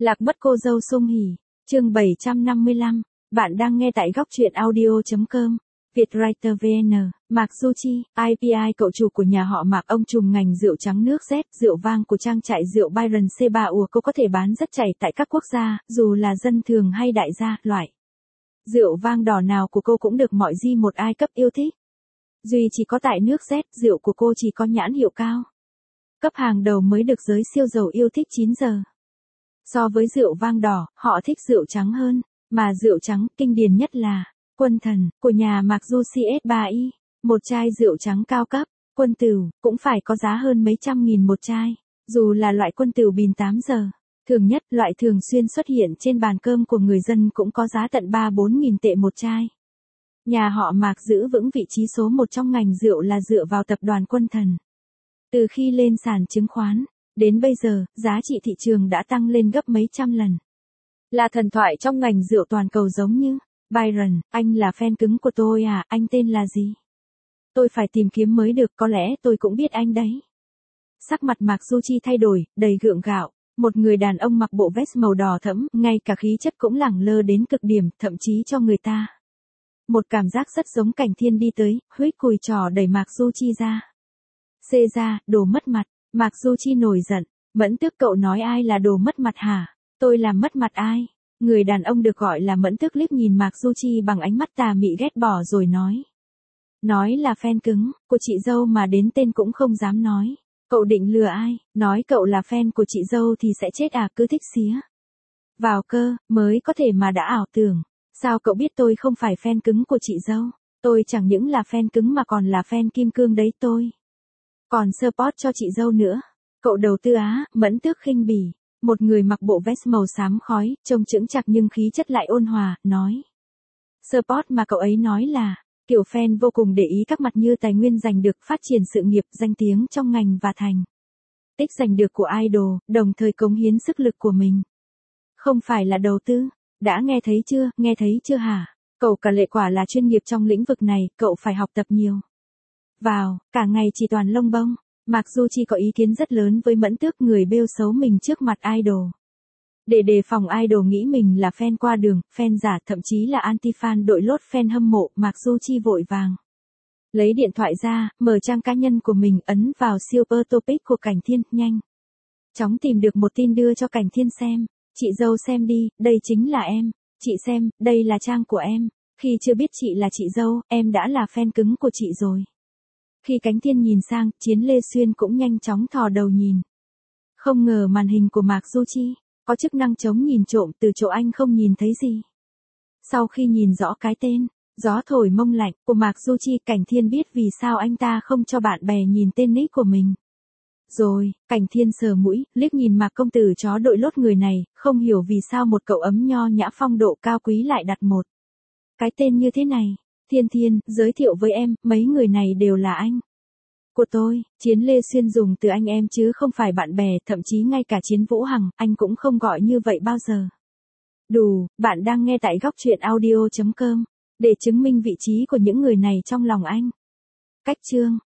Lạc mất cô dâu Sung Hỉ, chương 755, bạn đang nghe tại góc truyện audio.com, Vietwriter VN, Mạc Du Chi, IPI cậu chủ của nhà họ Mạc ông trùm ngành rượu trắng nước Z, rượu vang của trang trại rượu Byron C3 ùa cô có thể bán rất chảy tại các quốc gia, dù là dân thường hay đại gia, loại. Rượu vang đỏ nào của cô cũng được mọi một ai cấp yêu thích. Duy chỉ có tại nước Z, rượu của cô chỉ có nhãn hiệu cao. Cấp hàng đầu mới được giới siêu giàu yêu thích 9 giờ. So với rượu vang đỏ, họ thích rượu trắng hơn, mà rượu trắng kinh điển nhất là Quân Thần của nhà Mạc Du CS3i, một chai rượu trắng cao cấp. Quân Tửu cũng phải có giá hơn mấy trăm nghìn một chai, dù là loại Quân Tửu bìn 8 giờ. Thường nhất, loại thường xuyên xuất hiện trên bàn cơm của người dân cũng có giá tận 3-4 nghìn tệ một chai. Nhà họ Mạc giữ vững vị trí số 1 trong ngành rượu là dựa vào tập đoàn Quân Thần. Từ khi lên sàn chứng khoán, đến bây giờ, giá trị thị trường đã tăng lên gấp mấy trăm lần. Là thần thoại trong ngành rượu toàn cầu giống như Byron, anh là fan cứng của tôi à, anh tên là gì? Tôi phải tìm kiếm mới được, có lẽ tôi cũng biết anh đấy. Sắc mặt Mạc Du Chi thay đổi, đầy gượng gạo. Một người đàn ông mặc bộ vest màu đỏ thẫm, ngay cả khí chất cũng lẳng lơ đến cực điểm, thậm chí cho người ta một cảm giác rất giống Cảnh Thiên đi tới, huých cùi trò đẩy Mạc Du Chi ra. Xê ra, đồ mất mặt. Mạc Du Chi nổi giận, Mẫn Tước cậu nói ai là đồ mất mặt hả? Tôi làm mất mặt ai? Người đàn ông được gọi là Mẫn Tước liếc nhìn Mạc Du Chi bằng ánh mắt tà mị ghét bỏ rồi nói. Nói là fan cứng của chị dâu mà đến tên cũng không dám nói. Cậu định lừa ai? Nói cậu là fan của chị dâu thì sẽ chết à, cứ thích xía vào cơ, mới có thể mà đã ảo tưởng. Sao cậu biết tôi không phải fan cứng của chị dâu? Tôi chẳng những là fan cứng mà còn là fan kim cương đấy tôi. Còn support cho chị dâu nữa. Cậu đầu tư á, Mẫn Tước khinh bỉ. Một người mặc bộ vest màu xám khói, trông chững chạc nhưng khí chất lại ôn hòa, nói. Support mà cậu ấy nói là, kiểu fan vô cùng để ý các mặt như tài nguyên giành được, phát triển sự nghiệp, danh tiếng trong ngành và thành tích giành được của idol, đồng thời cống hiến sức lực của mình. Không phải là đầu tư. Đã nghe thấy chưa hả? Cậu cả lệ quả là chuyên nghiệp trong lĩnh vực này, cậu phải học tập nhiều. Vào, cả ngày chỉ toàn lông bông. Mạc Du Chi có ý kiến rất lớn với Mẫn Tước, người bêu xấu mình trước mặt idol. Để đề phòng idol nghĩ mình là fan qua đường, fan giả, thậm chí là anti-fan đội lốt fan hâm mộ, Mạc Du Chi vội vàng lấy điện thoại ra, mở trang cá nhân của mình, ấn vào Super Topic của Cảnh Thiên, nhanh chóng tìm được một tin đưa cho Cảnh Thiên xem. Chị dâu xem đi, đây chính là em. Chị xem, đây là trang của em. Khi chưa biết chị là chị dâu, em đã là fan cứng của chị rồi. Khi Cảnh Thiên nhìn sang, Chiến Lê Xuyên cũng nhanh chóng thò đầu nhìn. Không ngờ màn hình của Mạc Du Chi có chức năng chống nhìn trộm, từ chỗ anh không nhìn thấy gì. Sau khi nhìn rõ cái tên Gió thổi mông lạnh của Mạc Du Chi, Cảnh Thiên biết vì sao anh ta không cho bạn bè nhìn tên nick của mình. Rồi, Cảnh Thiên sờ mũi, liếc nhìn Mạc công tử chó đội lốt người này, không hiểu vì sao một cậu ấm nho nhã phong độ cao quý lại đặt một cái tên như thế này. Thiên, giới thiệu với em, mấy người này đều là anh của tôi. Chiến Lê Xuyên dùng từ anh em chứ không phải bạn bè, thậm chí ngay cả Chiến Vũ Hằng, anh cũng không gọi như vậy bao giờ. Đủ, bạn đang nghe tại góc truyện audio.com, để chứng minh vị trí của những người này trong lòng anh. Cách chương